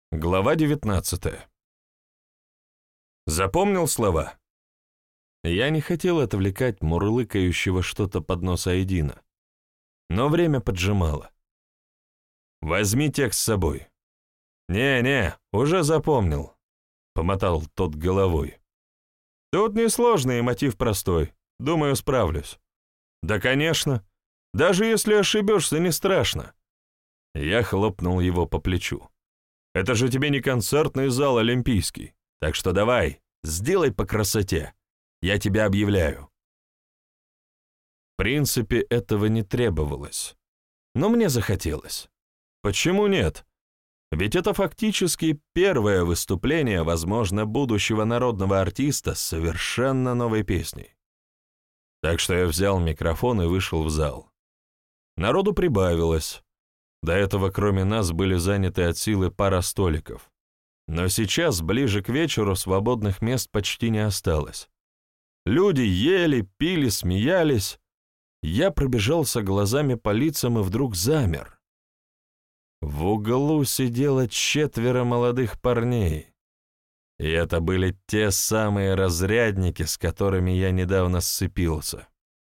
Глава 19. Запомнил слова? Я не хотел отвлекать мурлыкающего что-то под нос Айдина, но время поджимало. «Возьми текст с собой». «Не, уже запомнил», — помотал тот головой. «Тут несложный и мотив простой. Думаю, справлюсь». «Да, конечно. Даже если ошибешься, не страшно». Я хлопнул его по плечу. «Это же тебе не концертный зал олимпийский, так что давай, сделай по красоте. Я тебя объявляю». В принципе, этого не требовалось, но мне захотелось. Почему нет? Ведь это фактически первое выступление, возможно, будущего народного артиста с совершенно новой песней. Так что я взял микрофон и вышел в зал. Народу прибавилось. До этого кроме нас были заняты от силы пара столиков. Но сейчас, ближе к вечеру, свободных мест почти не осталось. Люди ели, пили, смеялись. Я пробежался глазами по лицам и вдруг замер. В углу сидело 4 молодых парней. И это были те самые разрядники, с которыми я недавно сцепился.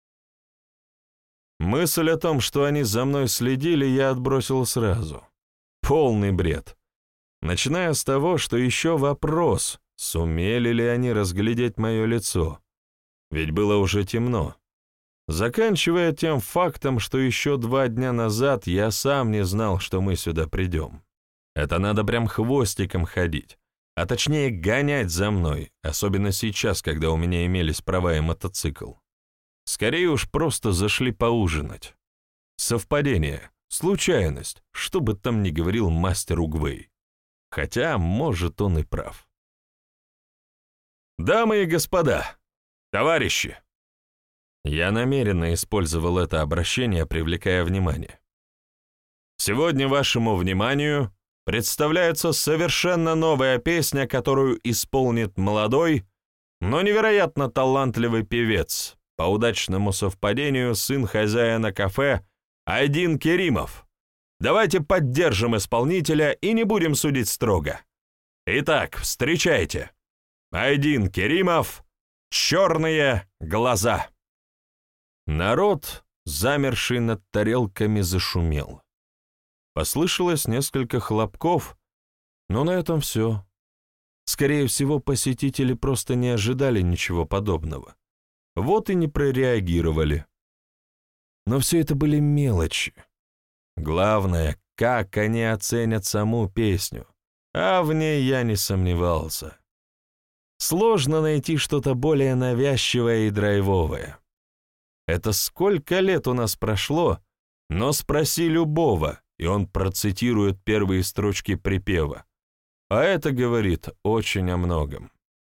Мысль о том, что они за мной следили, я отбросил сразу. Полный бред. Начиная с того, что еще вопрос, сумели ли они разглядеть мое лицо. Ведь было уже темно. Заканчивая тем фактом, что еще 2 дня назад я сам не знал, что мы сюда придем. Это надо прям хвостиком ходить, а точнее гонять за мной, особенно сейчас, когда у меня имелись права и мотоцикл. Скорее уж просто зашли поужинать. Совпадение, случайность, что бы там ни говорил мастер Угвей. Хотя, может, он и прав. «Дамы и господа, товарищи!» Я намеренно использовал это обращение, привлекая внимание. Сегодня вашему вниманию представляется совершенно новая песня, которую исполнит молодой, но невероятно талантливый певец, по удачному совпадению сын хозяина кафе Айдин Керимов. Давайте поддержим исполнителя и не будем судить строго. Итак, встречайте. Айдин Керимов, «Черные глаза». Народ, замерший над тарелками, зашумел. Послышалось несколько хлопков, но на этом все. Скорее всего, посетители просто не ожидали ничего подобного. Вот и не прореагировали. Но все это были мелочи. Главное, как они оценят саму песню, а в ней я не сомневался. Сложно найти что-то более навязчивое и драйвовое. Это сколько лет у нас прошло, но спроси любого, и он процитирует первые строчки припева. А это говорит очень о многом.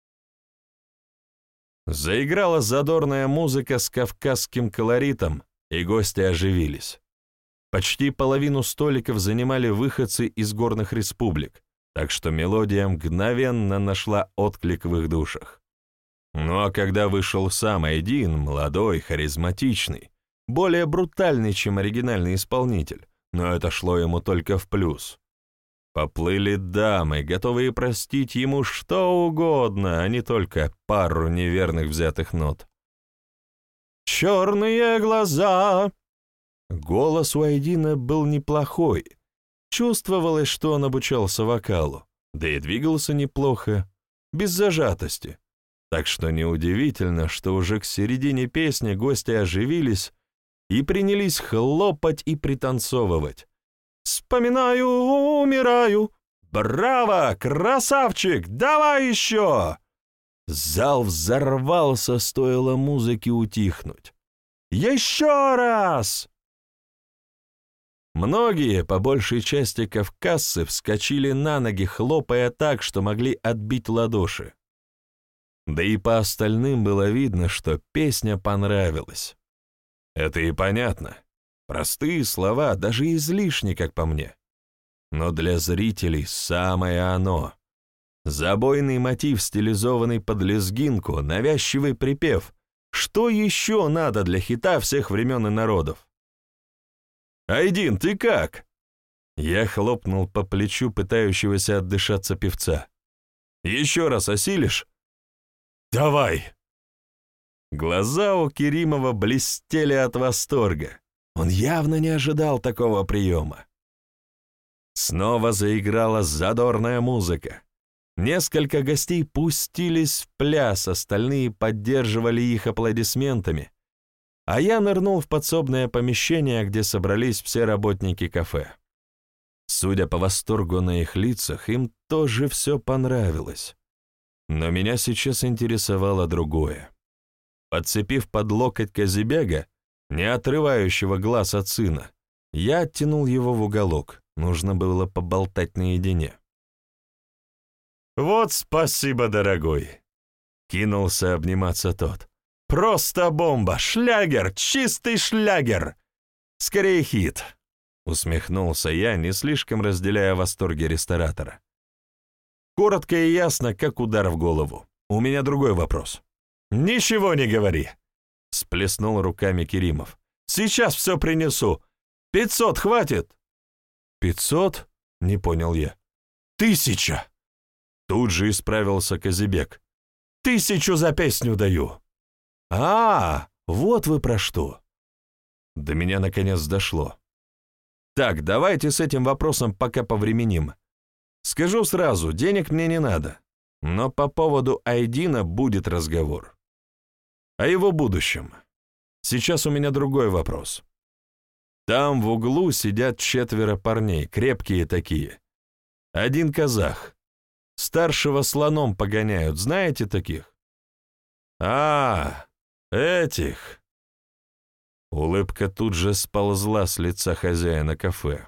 Заиграла задорная музыка с кавказским колоритом, и гости оживились. Почти половину столиков занимали выходцы из горных республик, так что мелодия мгновенно нашла отклик в их душах. Ну а когда вышел сам Айдин, молодой, харизматичный, более брутальный, чем оригинальный исполнитель, но это шло ему только в плюс. Поплыли дамы, готовые простить ему что угодно, а не только пару неверных взятых нот. «Черные глаза!» Голос у Айдина был неплохой. Чувствовалось, что он обучался вокалу, да и двигался неплохо, без зажатости. Так что неудивительно, что уже к середине песни гости оживились и принялись хлопать и пританцовывать. «Вспоминаю, умираю! Браво, красавчик! Давай еще!» Зал взорвался, стоило музыке утихнуть. «Еще раз!» Многие, по большей части кавказцы, вскочили на ноги, хлопая так, что могли отбить ладоши. Да и по остальным было видно, что песня понравилась. Это и понятно. Простые слова, даже излишни, как по мне. Но для зрителей самое оно. Забойный мотив, стилизованный под лезгинку, навязчивый припев. Что еще надо для хита всех времен и народов? «Айдин, ты как?» Я хлопнул по плечу пытающегося отдышаться певца. «Еще раз осилишь?» «Давай!» Глаза у Керимова блестели от восторга. Он явно не ожидал такого приема. Снова заиграла задорная музыка. Несколько гостей пустились в пляс, остальные поддерживали их аплодисментами, а я нырнул в подсобное помещение, где собрались все работники кафе. Судя по восторгу на их лицах, им тоже все понравилось. Но меня сейчас интересовало другое. Подцепив под локоть Казибега, не отрывающего глаз от сына, я оттянул его в уголок, нужно было поболтать наедине. «Вот спасибо, дорогой!» — кинулся обниматься тот. «Просто бомба! Шлягер! Чистый шлягер! Скорее хит!» — усмехнулся я, не слишком разделяя восторги ресторатора. Коротко и ясно, как удар в голову. У меня другой вопрос. «Ничего не говори!» — сплеснул руками Керимов. «Сейчас все принесу. 500 хватит?» 500? — не понял я. 1000! Тут же исправился Казибек. 1000 за песню даю. Вот вы про что. До меня наконец дошло. Так, давайте с этим вопросом пока повременим. Скажу сразу, денег мне не надо, но по поводу Айдина будет разговор. О его будущем. Сейчас у меня другой вопрос. Там в углу сидят 4 парней, крепкие такие. Один казах. Старшего слоном погоняют, знаете таких? Этих. Улыбка тут же сползла с лица хозяина кафе.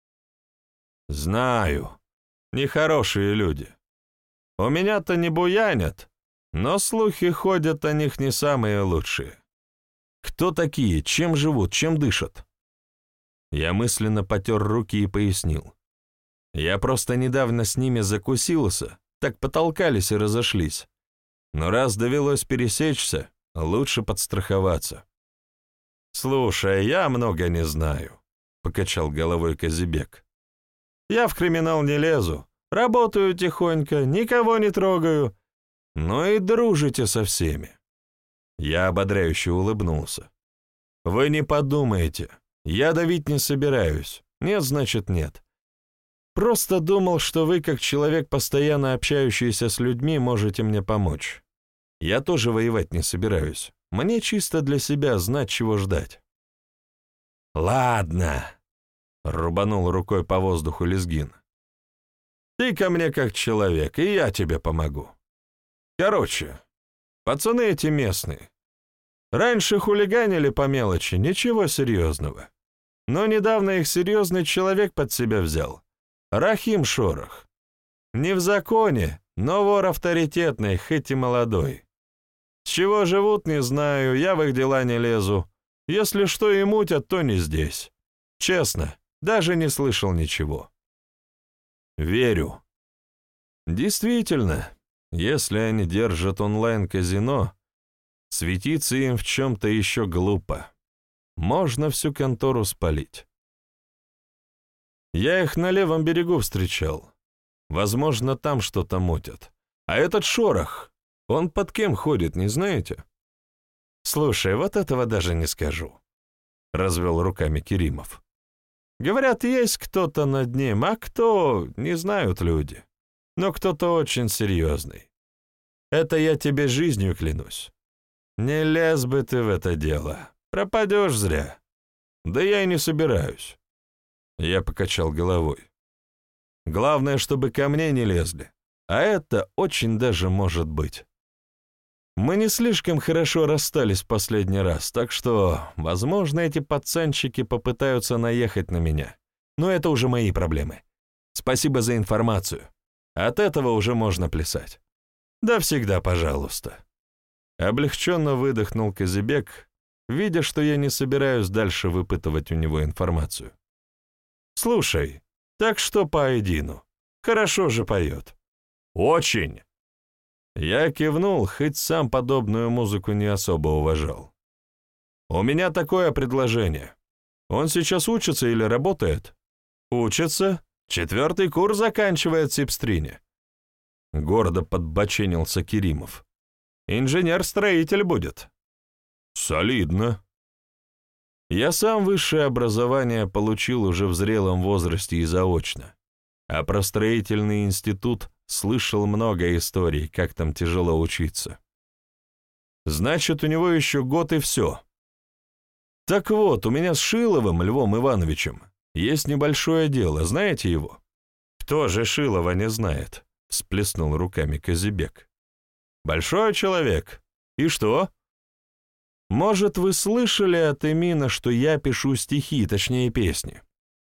Знаю, нехорошие люди. У меня-то не буянят, но слухи ходят о них не самые лучшие. Кто такие, чем живут, чем дышат? Я мысленно потер руки и пояснил. Я просто недавно с ними закусился, так потолкались и разошлись. Но раз довелось пересечься, лучше подстраховаться. «Слушай, я много не знаю», — покачал головой Казибек. «Я в криминал не лезу, работаю тихонько, никого не трогаю, но и дружите со всеми». Я ободряюще улыбнулся. «Вы не подумайте, я давить не собираюсь, нет, значит нет. Просто думал, что вы, как человек, постоянно общающийся с людьми, можете мне помочь. Я тоже воевать не собираюсь. Мне чисто для себя знать, чего ждать». «Ладно», — рубанул рукой по воздуху Лезгин. «Ты ко мне как человек, и я тебе помогу. Короче, пацаны эти местные. Раньше хулиганили по мелочи, ничего серьезного. Но недавно их серьезный человек под себя взял. Рахим Шорох. Не в законе, но вор авторитетный, хоть и молодой. С чего живут, не знаю, я в их дела не лезу. Если что и мутят, то не здесь. Честно, даже не слышал ничего». «Верю. Действительно, если они держат онлайн-казино, светиться им в чем-то еще глупо. Можно всю контору спалить. Я их на левом берегу встречал. Возможно, там что-то мутят. А этот Шорох, он под кем ходит, не знаете?» «Слушай, вот этого даже не скажу», — развел руками Керимов. «Говорят, есть кто-то над ним, а кто, не знают люди. Но кто-то очень серьезный. Это я тебе жизнью клянусь. Не лез бы ты в это дело, пропадешь зря. Да я и не собираюсь». Я покачал головой. «Главное, чтобы ко мне не лезли, а это очень даже может быть. Мы не слишком хорошо расстались в последний раз, так что, возможно, эти пацанчики попытаются наехать на меня. Но это уже мои проблемы. Спасибо за информацию. От этого уже можно плясать. Да всегда, пожалуйста». Облегченно выдохнул Казибек, видя, что я не собираюсь дальше выпытывать у него информацию. «Слушай, так что по Айдину? Хорошо же поет». «Очень!» Я кивнул, хоть сам подобную музыку не особо уважал. «У меня такое предложение. Он сейчас учится или работает?» Учится. 4-й курс заканчивает в Сибстрине. Гордо подбоченился Керимов. Инженер-строитель будет. Солидно. Я сам высшее образование получил уже в зрелом возрасте и заочно. А про строительный институт слышал много историй, как там тяжело учиться. Значит, у него еще год и все. Так вот, у меня с Шиловым Львом Ивановичем есть небольшое дело, знаете его? Кто же Шилова не знает? Всплеснул руками Казибек. Большой человек. И что? Может, вы слышали от Эмина, что я пишу стихи, точнее песни?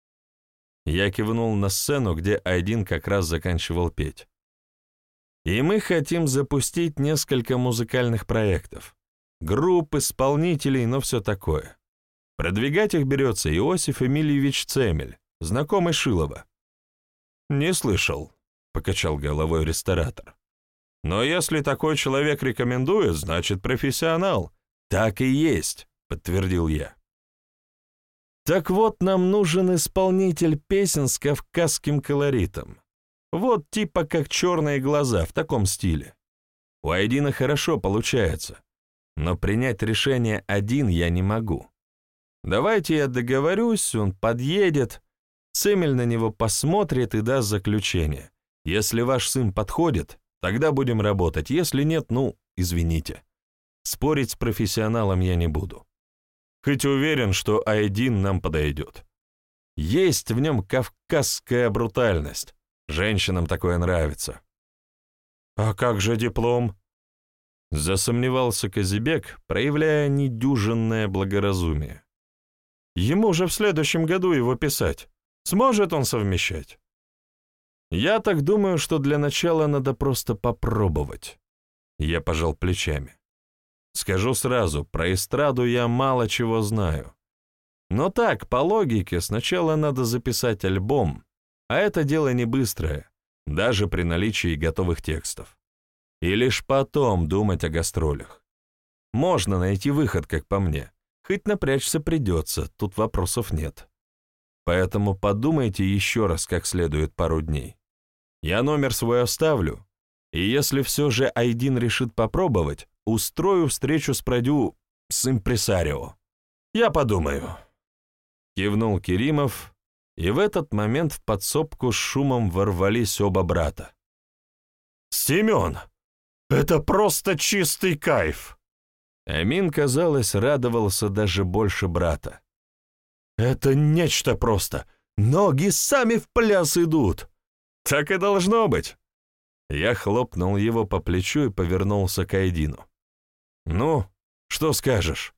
Я кивнул на сцену, где Айдин как раз заканчивал петь. И мы хотим запустить несколько музыкальных проектов. Групп, исполнителей, но все такое. Продвигать их берется Иосиф Эмильевич Цемель, знакомый Шилова. «Не слышал», — покачал головой ресторатор. «Но если такой человек рекомендует, значит профессионал». «Так и есть», — подтвердил я. «Так вот, нам нужен исполнитель песен с кавказским колоритом. Вот типа как «Черные глаза» в таком стиле. У Айдина хорошо получается, но принять решение один я не могу. Давайте я договорюсь, он подъедет, Цемель на него посмотрит и даст заключение. Если ваш сын подходит, тогда будем работать, если нет, ну, извините. Спорить с профессионалом я не буду. Хоть уверен, что Айдин нам подойдет. Есть в нем кавказская брутальность. Женщинам такое нравится». «А как же диплом?» Засомневался Казибек, проявляя недюжинное благоразумие. «Ему же в следующем году его писать. Сможет он совмещать?» «Я так думаю, что для начала надо просто попробовать». Я пожал плечами. Скажу сразу, про эстраду я мало чего знаю. Но так, по логике, сначала надо записать альбом, а это дело не быстрое, даже при наличии готовых текстов. И лишь потом думать о гастролях. Можно найти выход, как по мне, хоть напрячься придется, тут вопросов нет. Поэтому подумайте еще раз как следует пару дней. Я номер свой оставлю, и если все же Айдин решит попробовать, устрою встречу с импресарио. Я подумаю. Кивнул Керимов, и в этот момент в подсобку с шумом ворвались оба брата. «Семен, это просто чистый кайф!» Амин, казалось, радовался даже больше брата. «Это нечто просто! Ноги сами в пляс идут!» «Так и должно быть!» Я хлопнул его по плечу и повернулся к Айдину. «Ну, что скажешь?»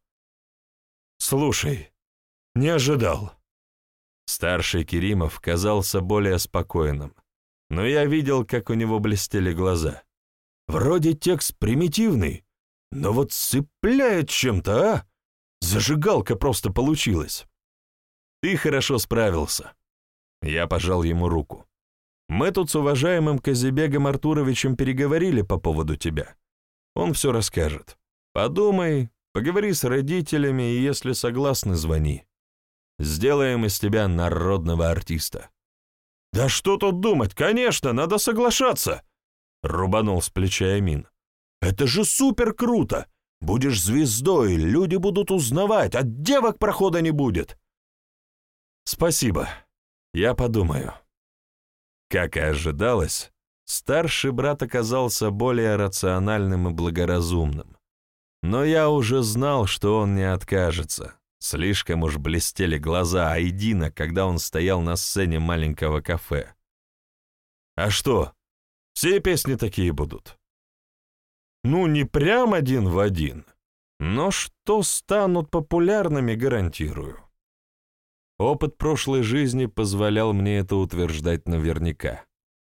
«Слушай, не ожидал». Старший Керимов казался более спокойным, но я видел, как у него блестели глаза. Вроде текст примитивный, но вот цепляет чем-то, а? Зажигалка просто получилась. Ты хорошо справился. Я пожал ему руку. Мы тут с уважаемым Казибегом Артуровичем переговорили по поводу тебя. Он все расскажет. Подумай, поговори с родителями, и если согласны, звони. Сделаем из тебя народного артиста». «Да что тут думать, конечно, надо соглашаться!» — рубанул с плеча Амин. «Это же супер круто! Будешь звездой, люди будут узнавать, а девок прохода не будет!» «Спасибо, я подумаю». Как и ожидалось, старший брат оказался более рациональным и благоразумным. Но я уже знал, что он не откажется. Слишком уж блестели глаза Айдина, когда он стоял на сцене маленького кафе. «А что, все песни такие будут?» «Ну, не прям один в один, но что станут популярными, гарантирую». Опыт прошлой жизни позволял мне это утверждать наверняка.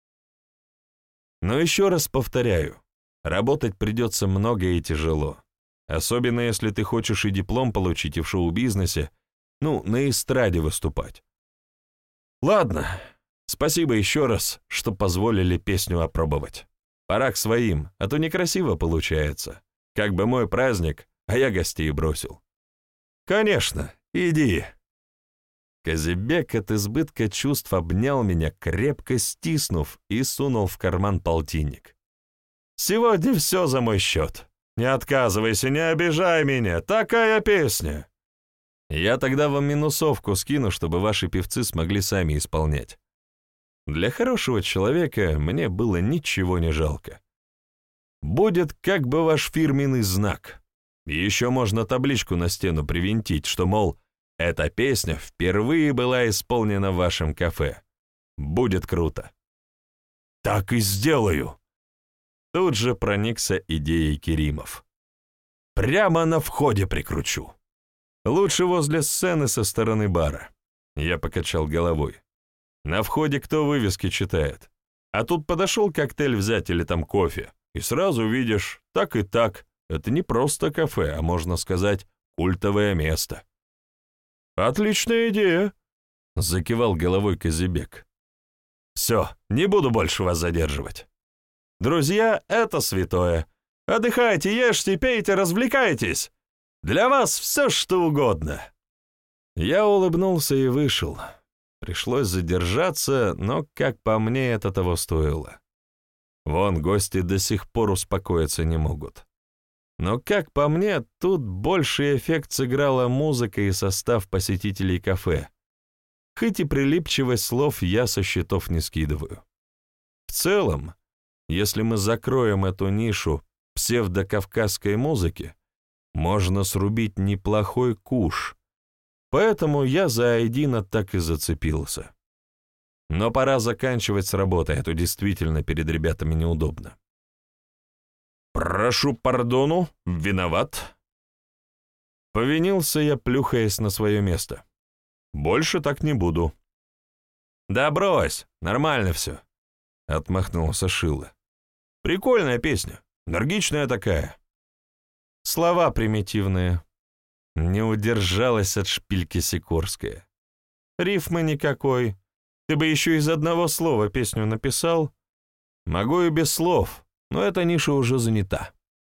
Но еще раз повторяю, работать придется много и тяжело. Особенно если ты хочешь и диплом получить, и в шоу-бизнесе, ну, на эстраде выступать. Ладно, спасибо еще раз, что позволили песню опробовать. Пора к своим, а то некрасиво получается. Как бы мой праздник, а я гостей бросил. Конечно, иди. Казибек от избытка чувств обнял меня, крепко стиснув, и сунул в карман полтинник. «Сегодня все за мой счет. Не отказывайся, не обижай меня. Такая песня!» «Я тогда вам минусовку скину, чтобы ваши певцы смогли сами исполнять. Для хорошего человека мне было ничего не жалко. Будет как бы ваш фирменный знак. Еще можно табличку на стену привинтить, что, мол, эта песня впервые была исполнена в вашем кафе. Будет круто». «Так и сделаю!» Тут же проникся идеей Керимов. «Прямо на входе прикручу. Лучше возле сцены со стороны бара». Я покачал головой. «На входе кто вывески читает? А тут подошел коктейль взять или там кофе, и сразу видишь, так и так, это не просто кафе, а, можно сказать, культовое место». «Отличная идея», — закивал головой Казибек. «Все, не буду больше вас задерживать. Друзья, это святое. Отдыхайте, ешьте, пейте, развлекайтесь. Для вас все, что угодно». Я улыбнулся и вышел. Пришлось задержаться, но, как по мне, это того стоило. Вон гости до сих пор успокоиться не могут. Но, как по мне, тут больший эффект сыграла музыка и состав посетителей кафе. Хоть и прилипчивость слов я со счетов не скидываю. В целом, если мы закроем эту нишу псевдокавказской музыки, можно срубить неплохой куш, поэтому я за Айдина так и зацепился. Но пора заканчивать с работой, а то действительно перед ребятами неудобно. «Прошу пардону, виноват». Повинился я, плюхаясь на свое место. «Больше так не буду». «Да брось, нормально все», — отмахнулся Шило. «Прикольная песня, энергичная такая». Слова примитивные. Не удержалась от шпильки Сикорская. «Рифмы никакой. Ты бы еще из одного слова песню написал. Могу и без слов, но эта ниша уже занята».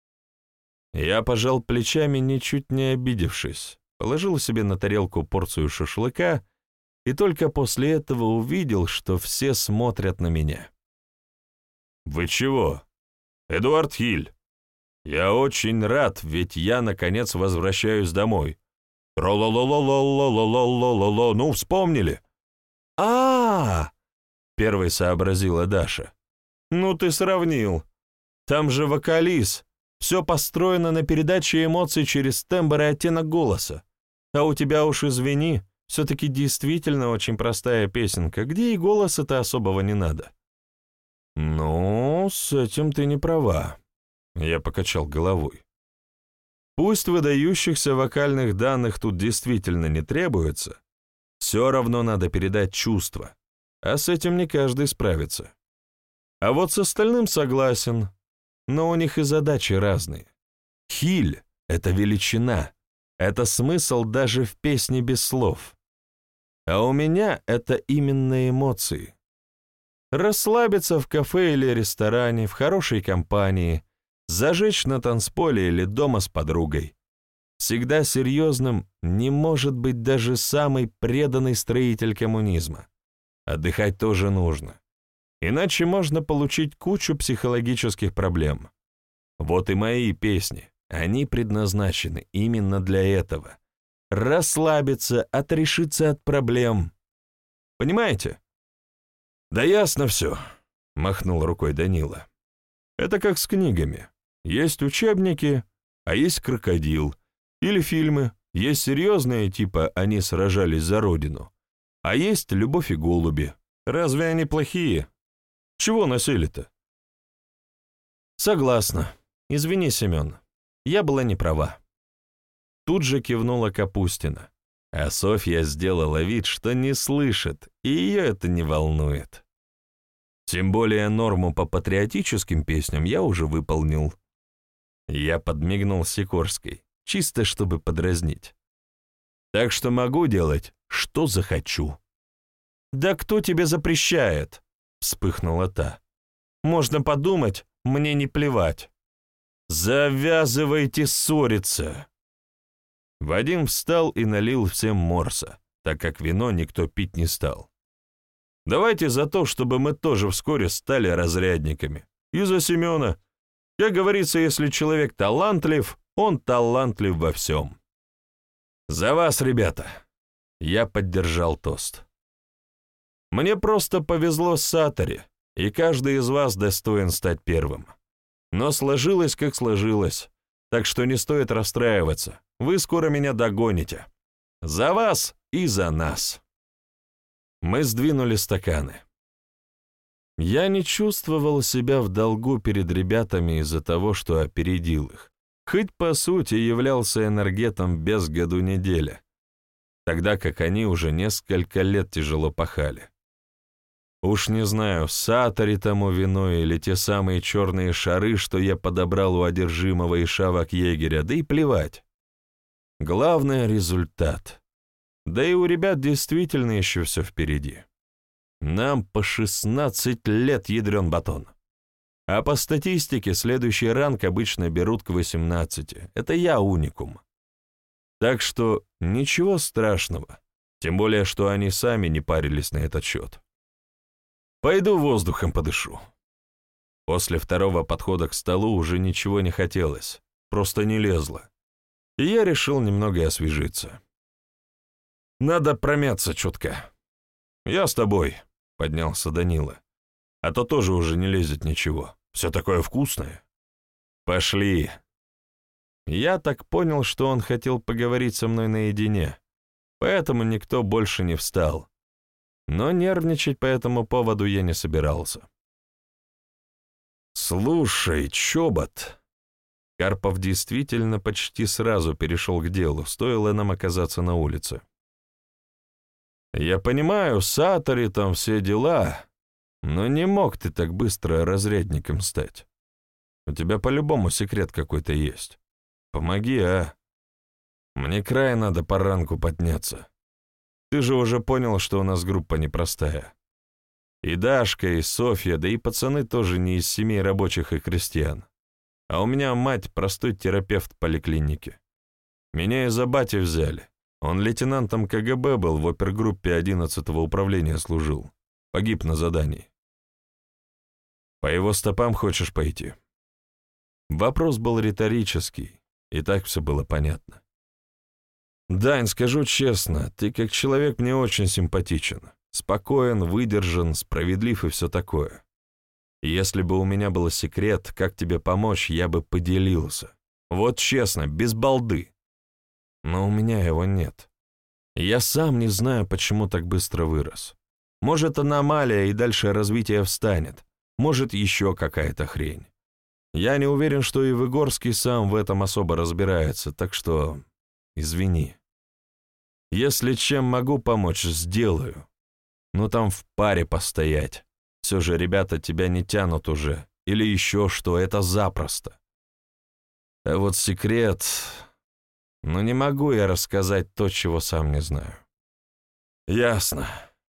Я пожал плечами, ничуть не обидевшись, положил себе на тарелку порцию шашлыка и только после этого увидел, что все смотрят на меня. «Вы чего? Эдуард Хиль, я очень рад, ведь я, наконец, возвращаюсь домой. Тро-ло-ло-ло-ло-ло-ло-ло-ло-ло, ну, вспомнили?» «А-а-а!» — первой сообразила Даша. «Ну, ты сравнил. Там же вокалист. Все построено на передаче эмоций через тембр и оттенок голоса. А у тебя уж, извини, все-таки действительно очень простая песенка, где и голоса-то особого не надо». «Ну, с этим ты не права», — я покачал головой. «Пусть выдающихся вокальных данных тут действительно не требуется, все равно надо передать чувства, а с этим не каждый справится. А вот с остальным согласен, но у них и задачи разные. Хиль — это величина, это смысл даже в песне без слов. А у меня это именно эмоции. Расслабиться в кафе или ресторане, в хорошей компании, зажечь на танцполе или дома с подругой. Всегда серьезным не может быть даже самый преданный строитель коммунизма. Отдыхать тоже нужно. Иначе можно получить кучу психологических проблем. Вот и мои песни, они предназначены именно для этого. Расслабиться, отрешиться от проблем. Понимаете? «Да ясно все», — махнул рукой Данила. «Это как с книгами. Есть учебники, а есть крокодил. Или фильмы. Есть серьезные, типа «Они сражались за родину». А есть «Любовь и голуби». Разве они плохие? Чего носили-то?» «Согласна. Извини, Семен. Я была не права». Тут же кивнула Капустина. А Софья сделала вид, что не слышит, и ее это не волнует. Тем более норму по патриотическим песням я уже выполнил. Я подмигнул Сикорской, чисто чтобы подразнить. Так что могу делать, что захочу. «Да кто тебе запрещает?» — вспыхнула та. «Можно подумать, мне не плевать». «Завязывайте ссориться!» Вадим встал и налил всем морса, так как вино никто пить не стал. Давайте за то, чтобы мы тоже вскоре стали разрядниками. И за Семена. Как говорится, если человек талантлив, он талантлив во всем. За вас, ребята. Я поддержал тост. Мне просто повезло с Сатори, и каждый из вас достоин стать первым. Но сложилось, как сложилось, так что не стоит расстраиваться. Вы скоро меня догоните. За вас и за нас. Мы сдвинули стаканы. Я не чувствовал себя в долгу перед ребятами из-за того, что опередил их, хоть по сути являлся энергетом без году неделя, тогда как они уже несколько лет тяжело пахали. Уж не знаю, Сатори тому виной или те самые черные шары, что я подобрал у одержимого и шавок-егеря, да и плевать. Главное — результат. Да и у ребят действительно еще все впереди. Нам по 16 лет, ядрен батон. А по статистике следующий ранг обычно берут к 18. Это я уникум. Так что ничего страшного, тем более, что они сами не парились на этот счет. Пойду воздухом подышу. После второго подхода к столу уже ничего не хотелось, просто не лезло. И я решил немного освежиться. Надо промяться чутка. Я с тобой, поднялся Данила. А то тоже уже не лезет ничего. Все такое вкусное. Пошли. Я так понял, что он хотел поговорить со мной наедине, поэтому никто больше не встал. Но нервничать по этому поводу я не собирался. «Слушай, чобот!» Карпов действительно почти сразу перешел к делу, стоило нам оказаться на улице. «Я понимаю, Сатори там все дела, но не мог ты так быстро разрядником стать. У тебя по-любому секрет какой-то есть. Помоги, а? Мне край надо по ранку подняться. Ты же уже понял, что у нас группа непростая. И Дашка, и Софья, да и пацаны тоже не из семей рабочих и крестьян. А у меня мать простой терапевт в поликлинике. Меня из-за бати взяли. Он лейтенантом КГБ был, в опергруппе 11-го управления служил. Погиб на задании. По его стопам хочешь пойти?» Вопрос был риторический, и так все было понятно. «Дань, скажу честно, ты как человек мне очень симпатичен. Спокоен, выдержан, справедлив и все такое. И если бы у меня был секрет, как тебе помочь, я бы поделился. Вот честно, без балды. Но у меня его нет. Я сам не знаю, почему так быстро вырос. Может, аномалия и дальше развитие встанет. Может, еще какая-то хрень. Я не уверен, что и Выгорский сам в этом особо разбирается, так что извини. Если чем могу помочь, сделаю. Ну там в паре постоять. Все же ребята тебя не тянут уже. Или еще что, это запросто. А вот секрет... Но не могу я рассказать то, чего сам не знаю. Ясно.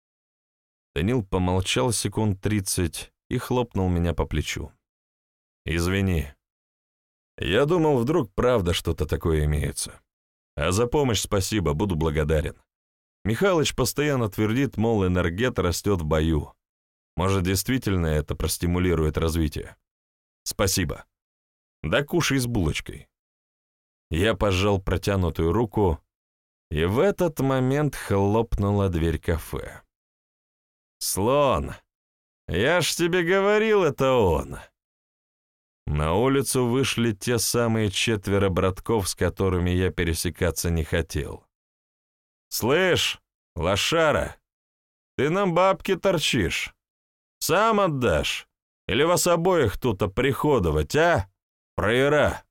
Данил помолчал секунд 30 и хлопнул меня по плечу. Извини. Я думал, вдруг правда что-то такое имеется. А за помощь спасибо, буду благодарен. Михалыч постоянно твердит, мол, энергет растет в бою. Может, действительно это простимулирует развитие. Спасибо. Да кушай с булочкой. Я пожал протянутую руку, и в этот момент хлопнула дверь кафе. «Слон! Я ж тебе говорил, это он!» На улицу вышли те самые 4 братков, с которыми я пересекаться не хотел. «Слышь, лошара, ты нам бабки торчишь. Сам отдашь? Или вас обоих тут оприходовать, а? Проера!»